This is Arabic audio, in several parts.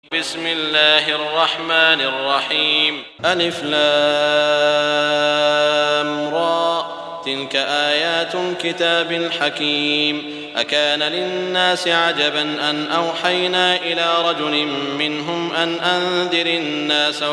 بسم الله الرحمن الرحيم. ألف لام را، تلك آيات الكتاب الحكيم. أكان للناس عجبا أن أوحينا إلى رجل منهم أن أنذر الناس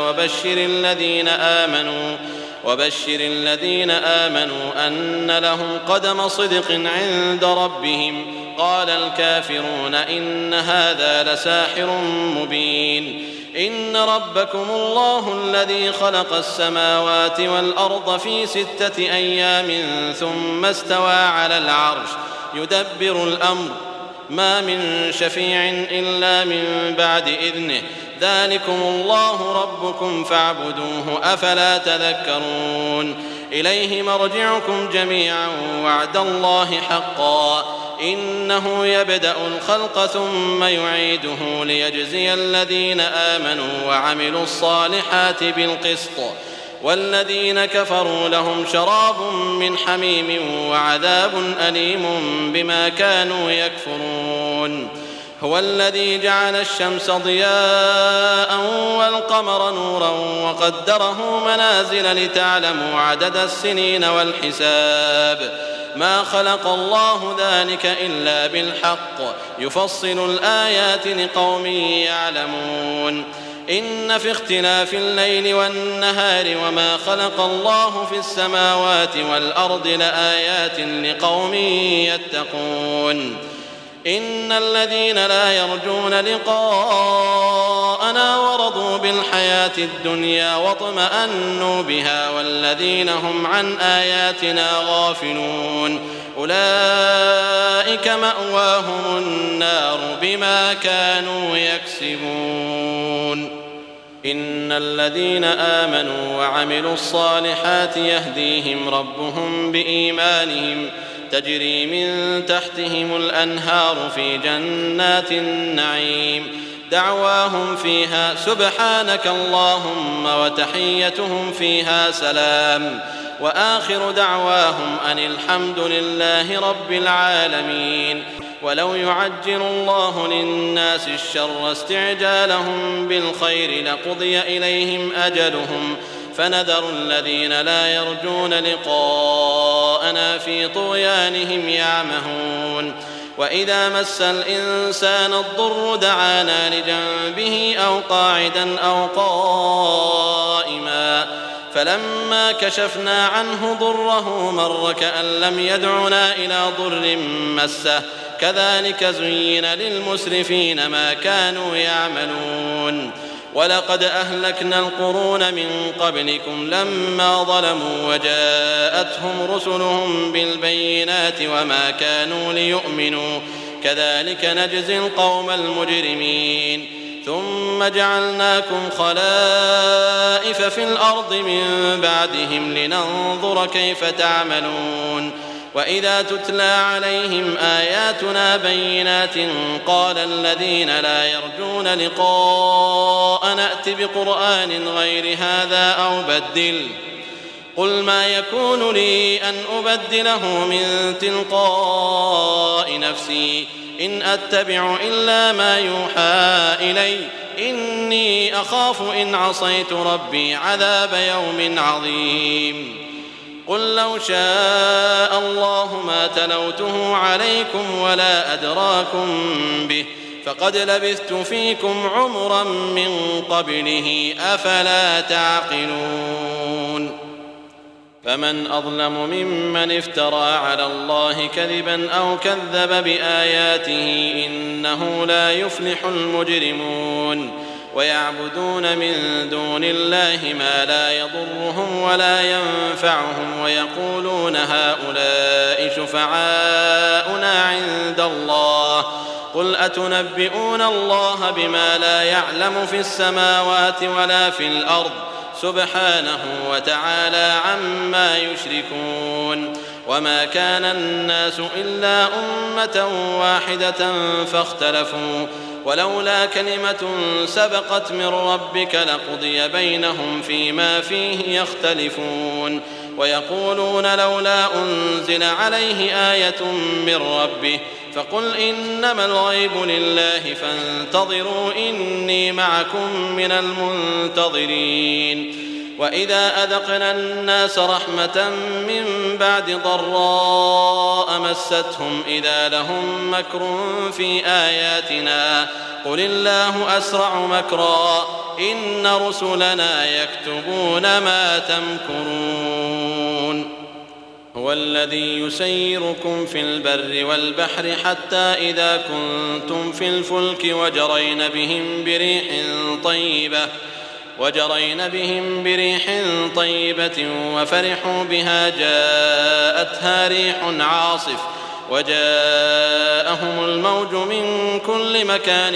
وبشر الذين آمنوا أن لهم قدم صدق عند ربهم. قال الكافرون إن هذا لساحر مبين. إن ربكم الله الذي خلق السماوات والأرض في 6 أيام ثم استوى على العرش يدبر الأمر ما من شفيع إلا من بعد إذنه. ذلكم الله ربكم فاعبدوه أفلا تذكرون. إليه مرجعكم جميعا وعد الله حقا إنه يبدأ الخلق ثم يعيده ليجزي الذين آمنوا وعملوا الصالحات بالقسط والذين كفروا لهم شراب من حميم وعذاب أليم بما كانوا يكفرون. هو الذي جعل الشمس ضياء والقمر نورا وقدره منازل لتعلموا عدد السنين والحساب. ما خلق الله ذلك إلا بالحق يفصل الآيات لقوم يعلمون. إن في اختلاف الليل والنهار وما خلق الله في السماوات والأرض لآيات لقوم يتقون. إن الذين لا يرجون لقاءنا ورضوا بالحياة الدنيا واطمأنوا بها والذين هم عن آياتنا غافلون أولئك مأواهم النار بما كانوا يكسبون. إن الذين آمنوا وعملوا الصالحات يهديهم ربهم بإيمانهم تجري من تحتهم الأنهار في جنات النعيم. دعواهم فيها سبحانك اللهم وتحيتهم فيها سلام وآخر دعواهم أن الحمد لله رب العالمين. ولو يعجل الله للناس الشر استعجالهم بالخير لقضي إليهم أجلهم فنذر الذين لا يرجون لقاءنا في طغيانهم يعمهون. وإذا مس الإنسان الضر دعانا لجنبه أو قاعدا أو قائما فلما كشفنا عنه ضره مر كأن لم يدعنا إلى ضر مسه كذلك زين للمسرفين ما كانوا يعملون. ولقد أهلكنا القرون من قبلكم لما ظلموا وجاءتهم رسلهم بالبينات وما كانوا ليؤمنوا كذلك نجزي القوم المجرمين. ثم جعلناكم خلائف في الأرض من بعدهم لننظر كيف تعملون. وإذا تتلى عليهم آياتنا بينات قال الذين لا يرجون لقاءنا ائت بقرآن غير هذا أو بدل قل ما يكون لي أن أبدله من تلقاء نفسي إن أتبع إلا ما يوحى إلي إني أخاف إن عصيت ربي عذاب يوم عظيم. قل لو شاء الله ما تلوته عليكم ولا أدراكم به فقد لبثت فيكم عمرا من قبله أفلا تعقلون. فمن أظلم ممن افترى على الله كذبا أو كذب بآياته إنه لا يفلح المجرمون. ويعبدون من دون الله ما لا يضرهم ولا ينفعهم ويقولون هؤلاء شفعاؤنا عند الله قل أتنبئون الله بما لا يعلم في السماوات ولا في الأرض سبحانه وتعالى عما يشركون. وما كان الناس إلا أمة واحدة فاختلفوا ولولا كلمة سبقت من ربك لقضي بينهم فيما فيه يختلفون. ويقولون لولا أنزل عليه آية من ربه فقل إنما الغيب لله فانتظروا إني معكم من المنتظرين. وإذا أذقنا الناس رحمة من بعد ضراء مستهم إذا لهم مكر في آياتنا قل الله أسرع مكرا إن رسلنا يكتبون ما تمكرون. هو الذي يسيركم في البر والبحر حتى إذا كنتم في الفلك وجرين بهم بريح طيبة وفرحوا بها جاءتها ريح عاصف وجاءهم الموج من كل مكان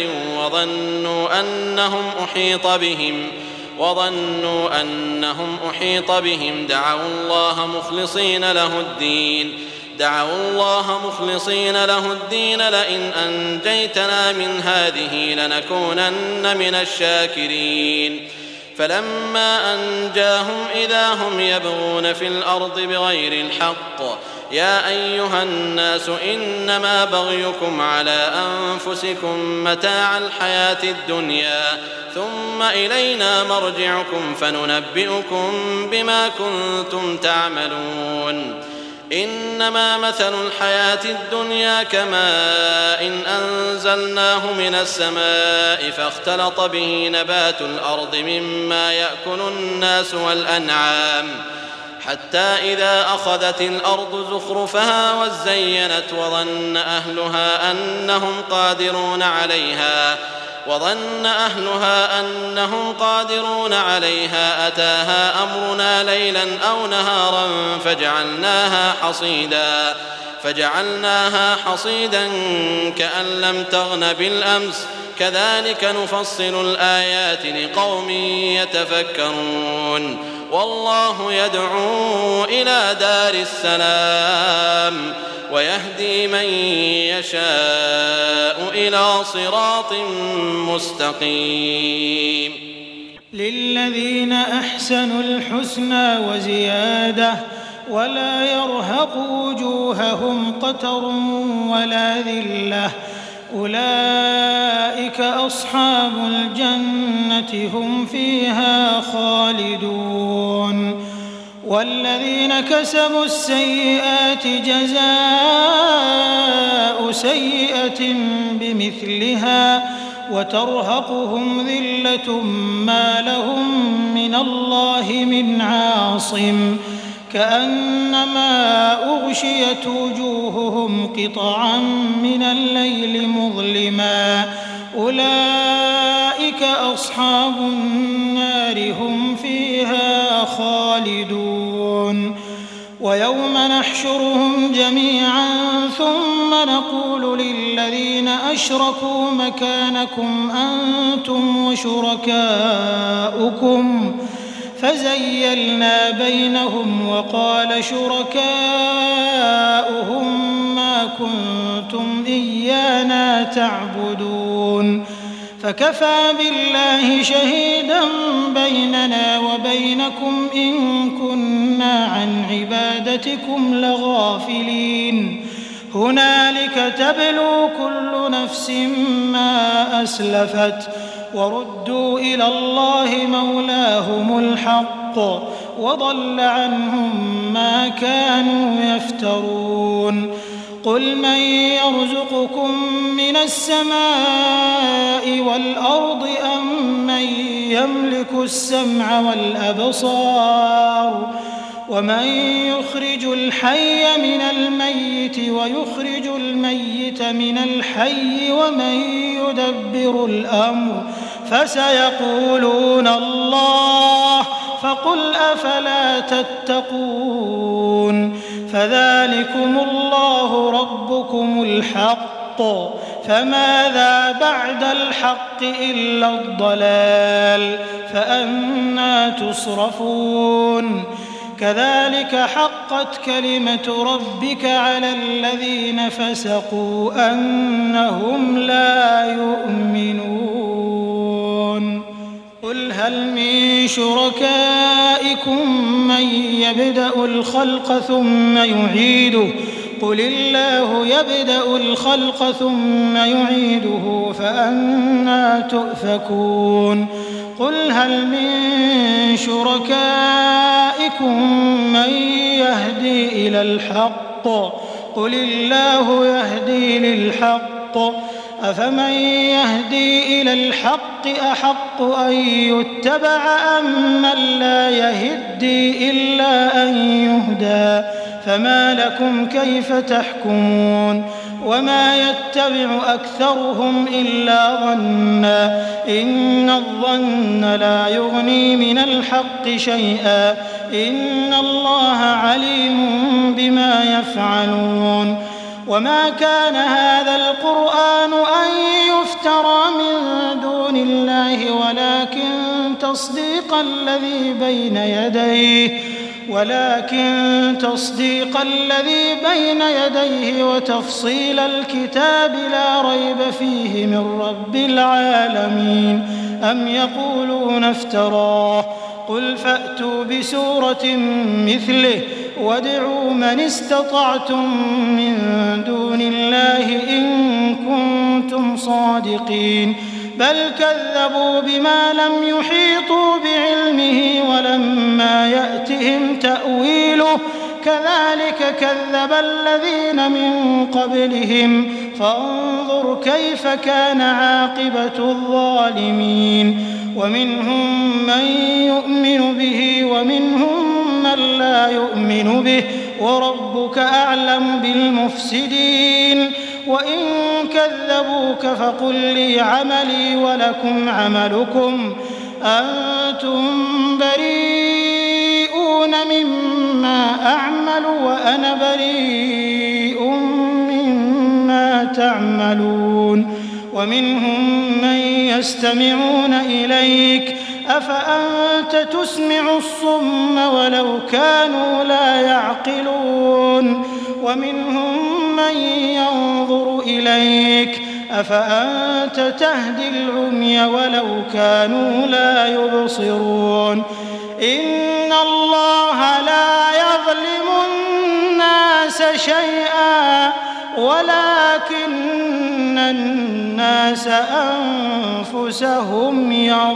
وظنوا أنهم أحيط بهم دعوا الله مخلصين له الدين لئن أنجيتنا من هذه لنكونن من الشاكرين. فلما أنجاهم إذا هم يبغون في الأرض بغير الحق يا أيها الناس إنما بغيكم على أنفسكم متاع الحياة الدنيا ثم إلينا مرجعكم فننبئكم بما كنتم تعملون. إنما مثل الحياة الدنيا كماء إن أنزلناه من السماء فاختلط به نبات الأرض مما يأكل الناس والأنعام حتى إذا أخذت الأرض زخرفها وزينت وظن أهلها أنهم قادرون عليها أتاها أمرنا ليلا أو نهارا فجعلناها حصيدا كأن لم تغن بالأمس كذلك نفصل الآيات لقوم يتفكرون. والله يدعو إلى دار السلام ويهدي من يشاء إلى صراط مستقيم. للذين أحسنوا الحسنى وزيادة ولا يرهق وجوههم قتر ولا ذلة أولئك أصحاب الجنة هم فيها خالدون. والذين كسبوا السيئات جزاء سيئة بمثلها وترهقهم ذلة ما لهم من الله من عاصم كأنما أغشيت وجوههم قطعا من الليل مظلما أولئك أصحاب النار هم فيها خالدون. ويوم نحشرهم جميعا ثم نقول للذين أشركوا مكانكم أنتم وشركاؤكم فزيلنا بينهم وقال شركاؤهم ما كنتم إيانا تعبدون فكفى بالله شهيدا بيننا وبينكم إن كنا عن عبادتكم لغافلين. هنالك تبلو كل نفس ما أسلفت وردوا إلى الله مولاهم الحق وضل عنهم ما كانوا يفترون. قل من يرزقكم من السماء والأرض أم من يملك السمع والأبصار ومن يخرج الحي من الميت ويخرج الميت من الحي ومن يدبر الأمر فسيقولون الله فقل أفلا تتقون. فذلكم الله ربكم الحق فماذا بعد الحق إلا الضلال فأنى تصرفون. كذلك حقت كلمة ربك على الذين فسقوا أنهم لا يؤمنون. قل هل من شركائكم من يبدأ الخلق ثم يعيده قل الله يبدأ الخلق ثم يعيده فأنى تؤفكون قل هل من شركائكم من يهدي إلى الحق قل الله يهدي للحق أفمن يهدي إلى الحق أحق أن يتبع أم من لا يهدي إلا أن يهدى فما لكم كيف تحكمون وما يتبع أكثرهم إلا ظنا إن الظن لا يغني من الحق شيئا إن الله عليم بما يفعلون وما كان هذا القرآن أن يفترى من دون الله ولكن تصديق الذي بين يديه وتفصيل الكتاب لا ريب فيه من رب العالمين أم يقولون افتراه قل فأتوا بسورة مثله وادعوا من استطعتم من دون الله إن كنتم صادقين بل كذبوا بما لم يحيطوا بعلمه ولما يأتهم تأويله كذلك كذب الذين من قبلهم فانظر كيف كان عاقبة الظالمين ومنهم من يؤمن به ومنهم من لا يؤمن به وربك أعلم بالمفسدين وإن كذبوك فقل لي عملي ولكم عملكم أنتم بريئون مما أعمل وأنا بريء مما تعملون ومنهم من يستمعون إليك أفأنت تسمع الصم ولو كانوا لا يعقلون ومنهم من ينظر إليك أفأنت تهدي العمي ولو كانوا لا يبصرون إن الله لا يظلم الناس شيئا ولكن الناس أنفسهم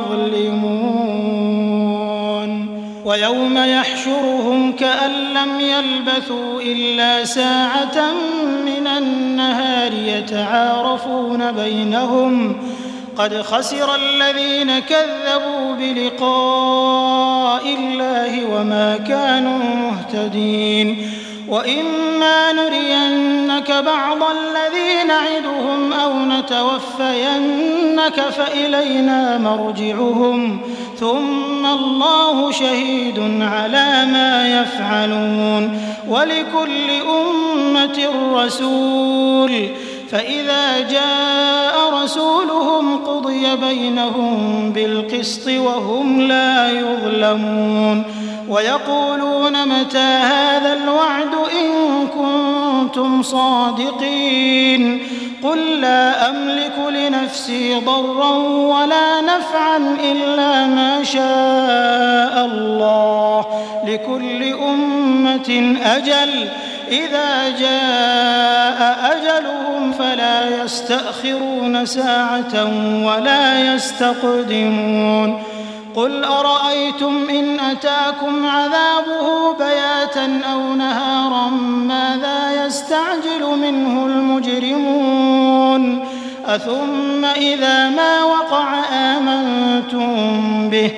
يظلمون ويوم يحشرهم كأن لم يلبثوا إلا ساعة من النهار يتعارفون بينهم قد خسر الذين كذبوا بلقاء الله وما كانوا مهتدين وإما نرينك بعض الذي نعدهم أو نتوفينك فإلينا مرجعهم ثم الله شهيد على ما يفعلون ولكل أمة رسول فإذا جاء رسولهم قضي بينهم بالقسط وهم لا يظلمون ويقولون متى هذا الوعد إن كنتم صادقين قل لا أملك لنفسي ضرا ولا نفعا إلا ما شاء الله لكل أمة أجل إذا جاء أجلهم فلا يستأخرون ساعة ولا يستقدمون قل أرأيتم إن أتاكم عذابه بياتا أو نهارا ماذا يستعجل منه المجرمون أثم إذا ما وقع آمنتم به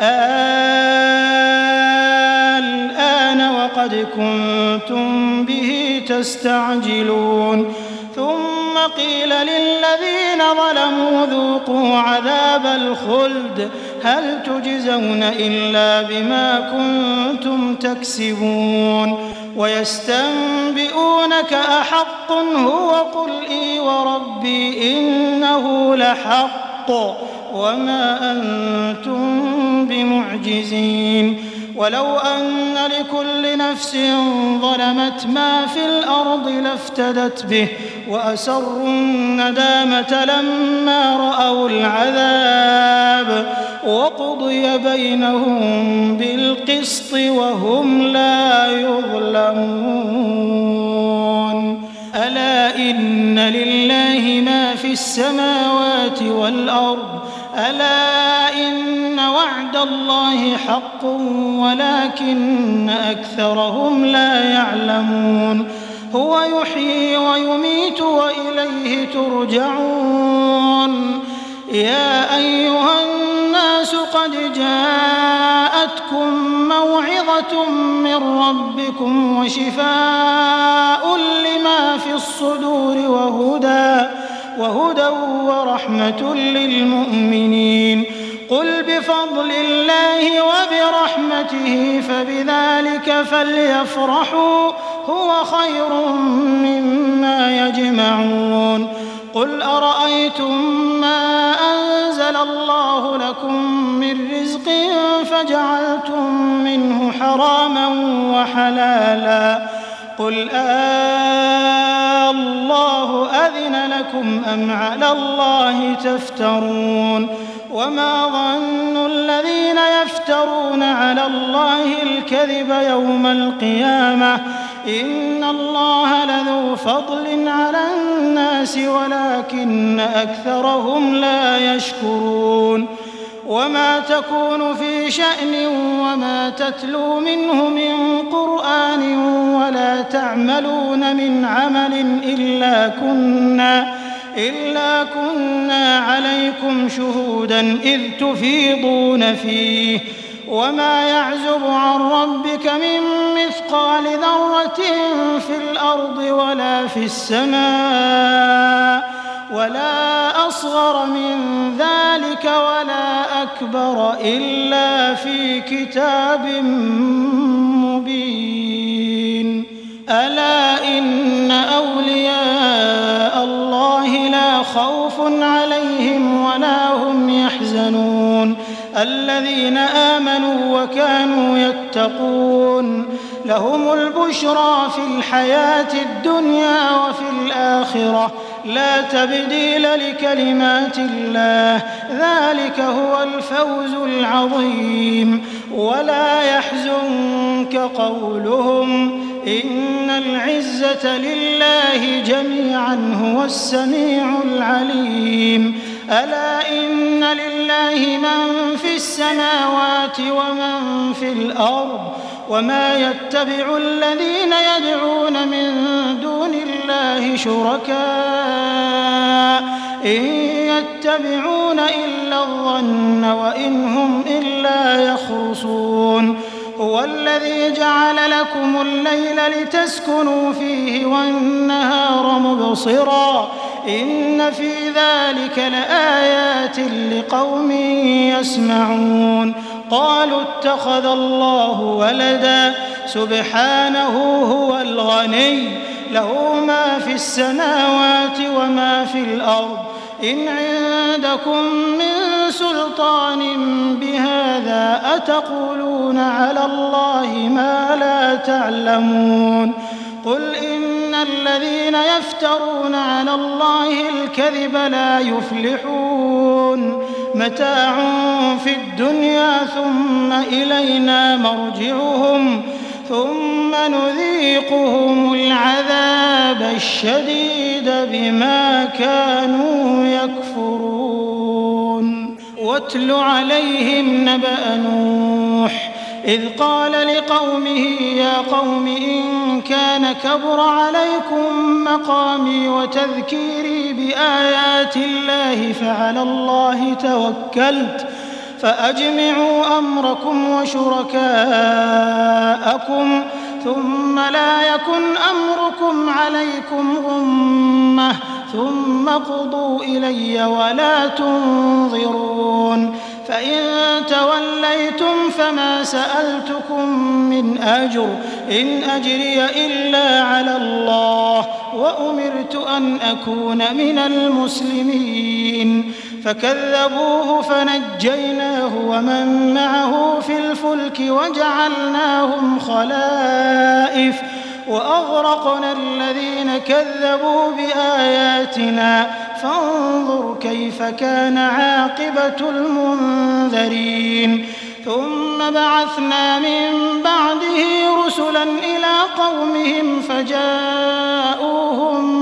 الآن وقد كنتم به تستعجلون ثم قيل للذين ظلموا ذوقوا عذاب الخلد هل تجزون إلا بما كنتم تكسبون ويستنبئونك أحق هو قل إي وربي إنه لحق وما أنتم بمعجزين ولو أن لكل نفس ظلمت ما في الأرض لافتدت به وأسروا الندامة لما رأوا العذاب وقضي بينهم بالقسط وهم لا يظلمون ألا إن لله ما في السماوات والأرض ألا إن وعد الله حق ولكن أكثرهم لا يعلمون هو يحيي ويميت وإليه ترجعون يا أيها الناس قد جاءتكم موعظة من ربكم وشفاء لما في الصدور وهدى ورحمة للمؤمنين قل بفضل الله وبرحمته فبذلك فليفرحوا هو خير مما يجمعون قل أرأيتم ما أنزل الله لكم من رزق فجعلتم منه حراما وحلالا قل الله أذن لكم أم على الله تفترون وما ظن الذين يفترون على الله الكذب يوم القيامة إن الله لذو فضل على الناس ولكن أكثرهم لا يشكرون وما تكون في شأن وما تتلو منه من قرآن ولا تعملون من عمل إلا كنا عليكم شهودا إذ تفيضون فيه وما يعزب عن ربك من مثقال ذرة في الأرض ولا في السماء ولا أصغر من ذلك ولا أكبر إلا في كتاب مبين ألا إن أولياء الله لا خوف عليهم ولا هم يحزنون الذين آمنوا وكانوا يتقون لهم البشرى في الحياة الدنيا وفي الآخرة لا تبديل لكلمات الله ذلك هو الفوز العظيم ولا يحزنك قولهم إن العزة لله جميعا هو السميع العليم ألا إن لله من في السماوات ومن في الأرض وما يتبع الذين يدعون من دون الله شركاء إن يتبعون إلا الظن وإن هم إلا يخرصون هو الذي جعل لكم الليل لتسكنوا فيه والنهار مبصرا إن في ذلك لآيات لقوم يسمعون قالوا اتخذ الله ولدا سبحانه هو الغني له ما في السماوات وما في الأرض إن عندكم من سلطان بهذا أتقولون على الله ما لا تعلمون قل إن الذين يفترون على الله الكذب لا يفلحون متاع في الدنيا ثم إلينا مرجعهم ثم نذيقهم العذاب الشديد بما كانوا يكفرون واتل عليهم نبأ نوح إذ قال لقومه يا قوم إن كان كبر عليكم مقامي وتذكيري بآيات الله فعلى الله توكلت فأجمعوا أمركم وشركاءكم ثم لا يكن أمركم عليكم غمة ثم قضوا إلي ولا تنظرون فإن توليتم فما سألتكم من أجر إن أجري إلا على الله وأمرت أن أكون من المسلمين فكذبوه فنجيناه ومن معه في الفلك وجعلناهم خلائف وأغرقنا الذين كذبوا بآياتنا فانظر كيف كان عاقبة المنذرين ثم بعثنا من بعده رسلا إلى قومهم فجاءوهم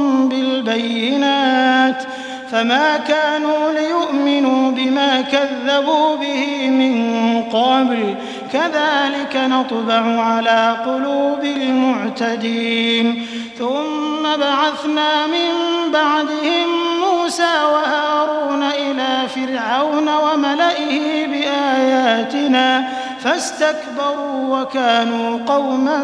بالبينات فما كانوا ليؤمنوا بما كذبوا به من قبل كذلك نطبع على قلوب المعتدين ثم بعثنا من بعدهم موسى وهارون إلى فرعون وملئه بآياتنا فاستكبروا وكانوا قوما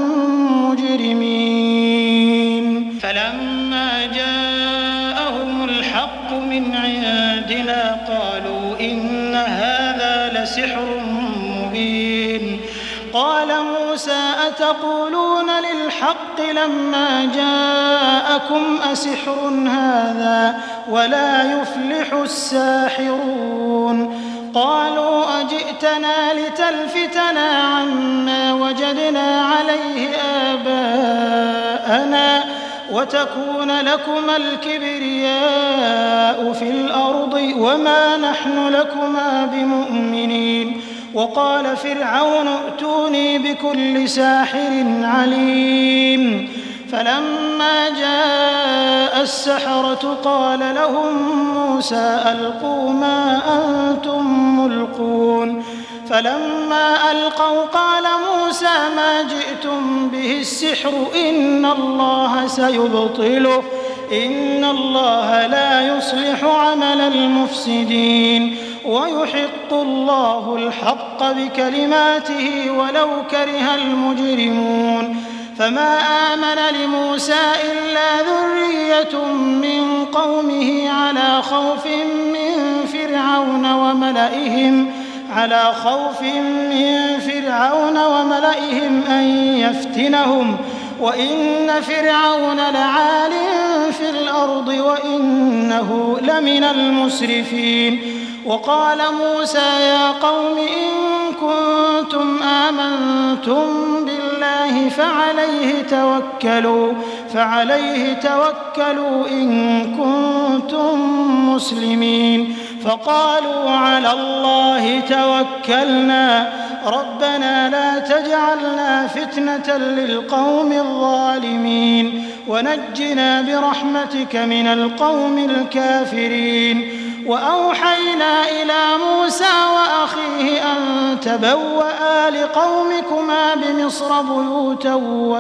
مجرمين فلما جاءهم الحق من عندنا قالوا إن هذا لسحر مبين قال موسى أتقولون للحق لما جاءكم أسحر هذا ولا يفلح الساحرون قالوا أجئتنا لتلفتنا عما وجدنا عليه آباءنا وتكون لكما الكبرياء في الأرض وما نحن لكما بمؤمنين وقال فرعون ائتوني بكل ساحر عليم فلما جاء السحرة قال لهم موسى ألقوا ما أنتم ملقون فلما ألقوا قال موسى ما جئتم به السحر إن الله سيبطله إن الله لا يصلح عمل المفسدين ويحق الله الحق بكلماته ولو كره المجرمون فما آمن لموسى إلا ذرية من قومه على خوف من فرعون وملئهم أن يفتنهم وإن فرعون لعال في الأرض وإنه لمن المسرفين وقال موسى يا قوم إن كنتم آمنتم بالله فعليه توكلوا إن كنتم مسلمين فقالوا على الله توكلنا ربنا لا تجعلنا فتنة للقوم الظالمين ونجنا برحمتك من القوم الكافرين وأوحينا إلى موسى وأخيه أن تبوأ لقومكما بمصر بيوتا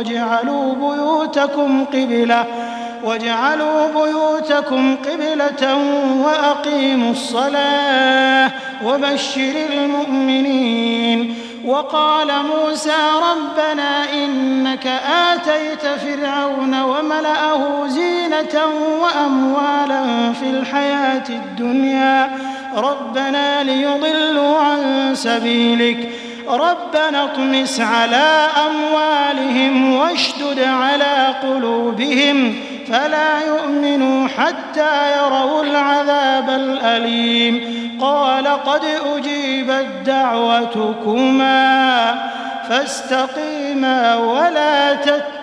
واجعلوا بيوتكم قبلة وأقيموا الصلاة وبشر المؤمنين وقال موسى ربنا إنك آتيت فرعون وملأه زينة وأموالا في الحياة الدنيا ربنا ليضلوا عن سبيلك ربنا اطمس على أموالهم واشدد على قلوبهم فلا يؤمنوا حتى يروا العذاب الأليم قال قد أجيبت دعوتكما فاستقيما ولا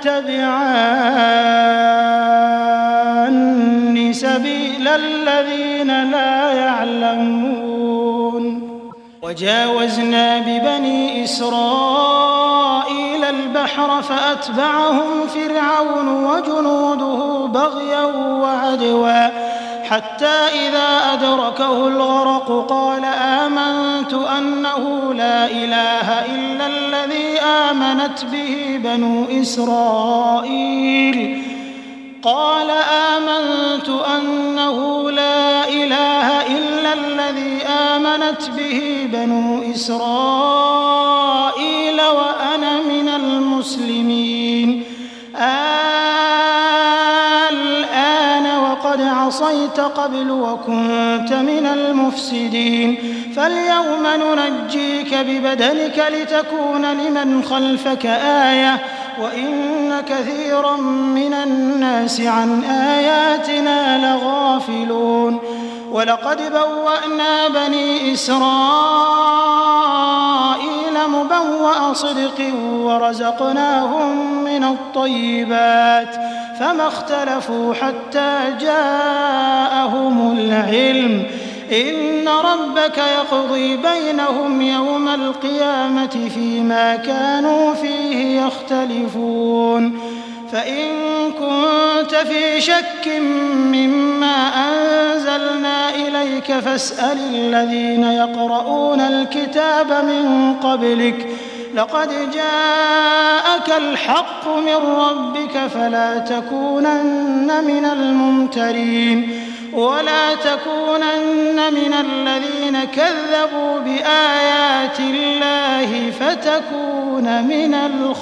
تتبعان سبيل الذين لا يعلمون وجاوزنا ببني إسرائيل البحر فأتبعهم فرعون وجنوده بغيا وعدوا حتى إذا أدركه الغرق قال آمنت أنه لا إله إلا الذي آمنت به بنو إسرائيل وأنا من المسلمين الآن وقد عصيت قبل وكنت من المفسدين فاليوم ننجيك ببدنك لتكون لمن خلفك آية وإن كثيرا من الناس عن آياتنا لغافلون ولقد بوأنا بني إسرائيل مبوأ صدق ورزقناهم من الطيبات فما اختلفوا حتى جاءهم العلم إن ربك يقضي بينهم يوم القيامة فيما كانوا فيه يختلفون فإن كنت في شك مما أنزلنا إليك فاسأل الذين يقرؤون الكتاب من قبلك لقد جاءك الحق من ربك فلا تكونن من الممترين ولا تكونن من الذين كذبوا بآيات الله فتكون من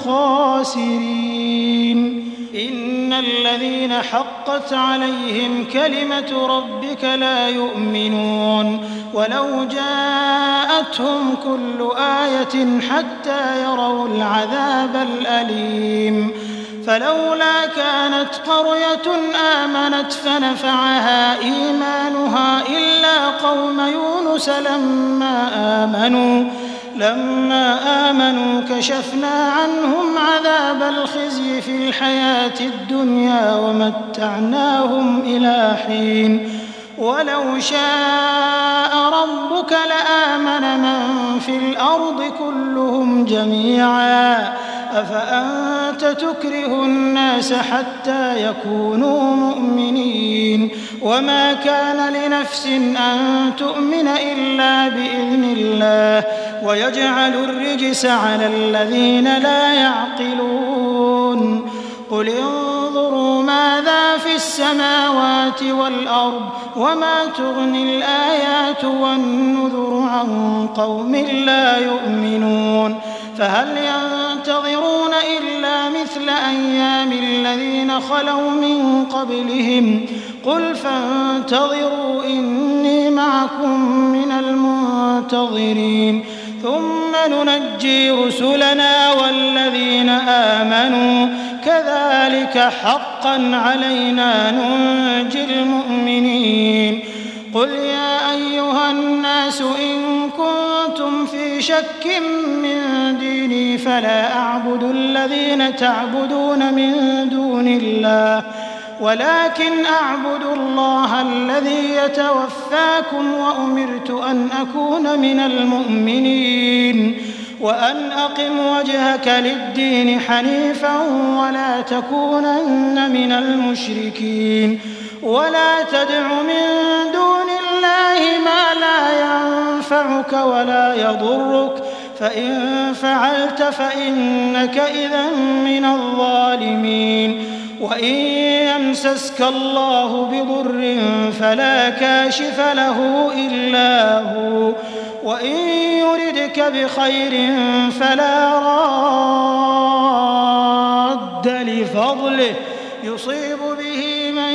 الخاسرين إن الذين حقت عليهم كلمة ربك لا يؤمنون ولو جاءتهم كل آية حتى يروا العذاب الأليم فلولا كانت قرية آمنت فنفعها إيمانها إلا قوم يونس لما آمنوا كشفنا عنهم عذاب الخزي في الحياة الدنيا ومتعناهم إلى حين ولو شاء ربك لآمن من في الأرض كلهم جميعا أفأنت تكره الناس حتى يكونوا مؤمنين وما كان لنفس أن تؤمن إلا بإذن الله ويجعل الرجس على الذين لا يعقلون قل انظروا ماذا في السماوات والأرض وما تغني الآيات والنذر عن قوم لا يؤمنون فهل ينتظرون إلا مثل أيام الذين خلوا من قبلهم قل فانتظروا إني معكم من المنتظرين ثم ننجي رسلنا والذين آمنوا كذلك حقا علينا ننجي المؤمنين قل يا أيها الناس إن كنتم في شك من ديني فلا أعبد الذين تعبدون من دون الله ولكن أعبد الله الذي يتوفاكم وأمرت أن أكون من المؤمنين وأن أقم وجهك للدين حنيفا ولا تكونن من المشركين ولا تدع من دون الله ما لا ينفعك ولا يضرك فإن فعلت فإنك إذا من الظالمين وإن يمسسك الله بضر فلا كاشف له إلا هو وإن يردك بخير فلا راد لفضله يصيب به من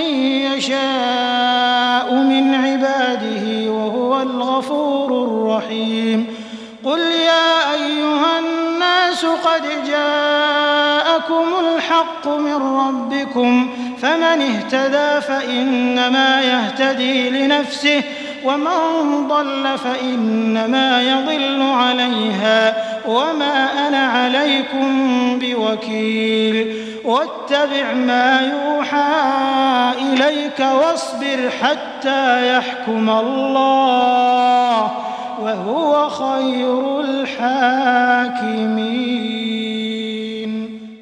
يشاء من عباده وهو الغفور الرحيم قل يا أيها الناس قد جاءكم الحق من ربكم فمن اهتدى فإنما يهتدي لنفسه ومن ضل فإنما يضل عليها وما أنا عليكم بوكيل واتبع ما يوحى إليك واصبر حتى يحكم الله وهو خير الحاكمين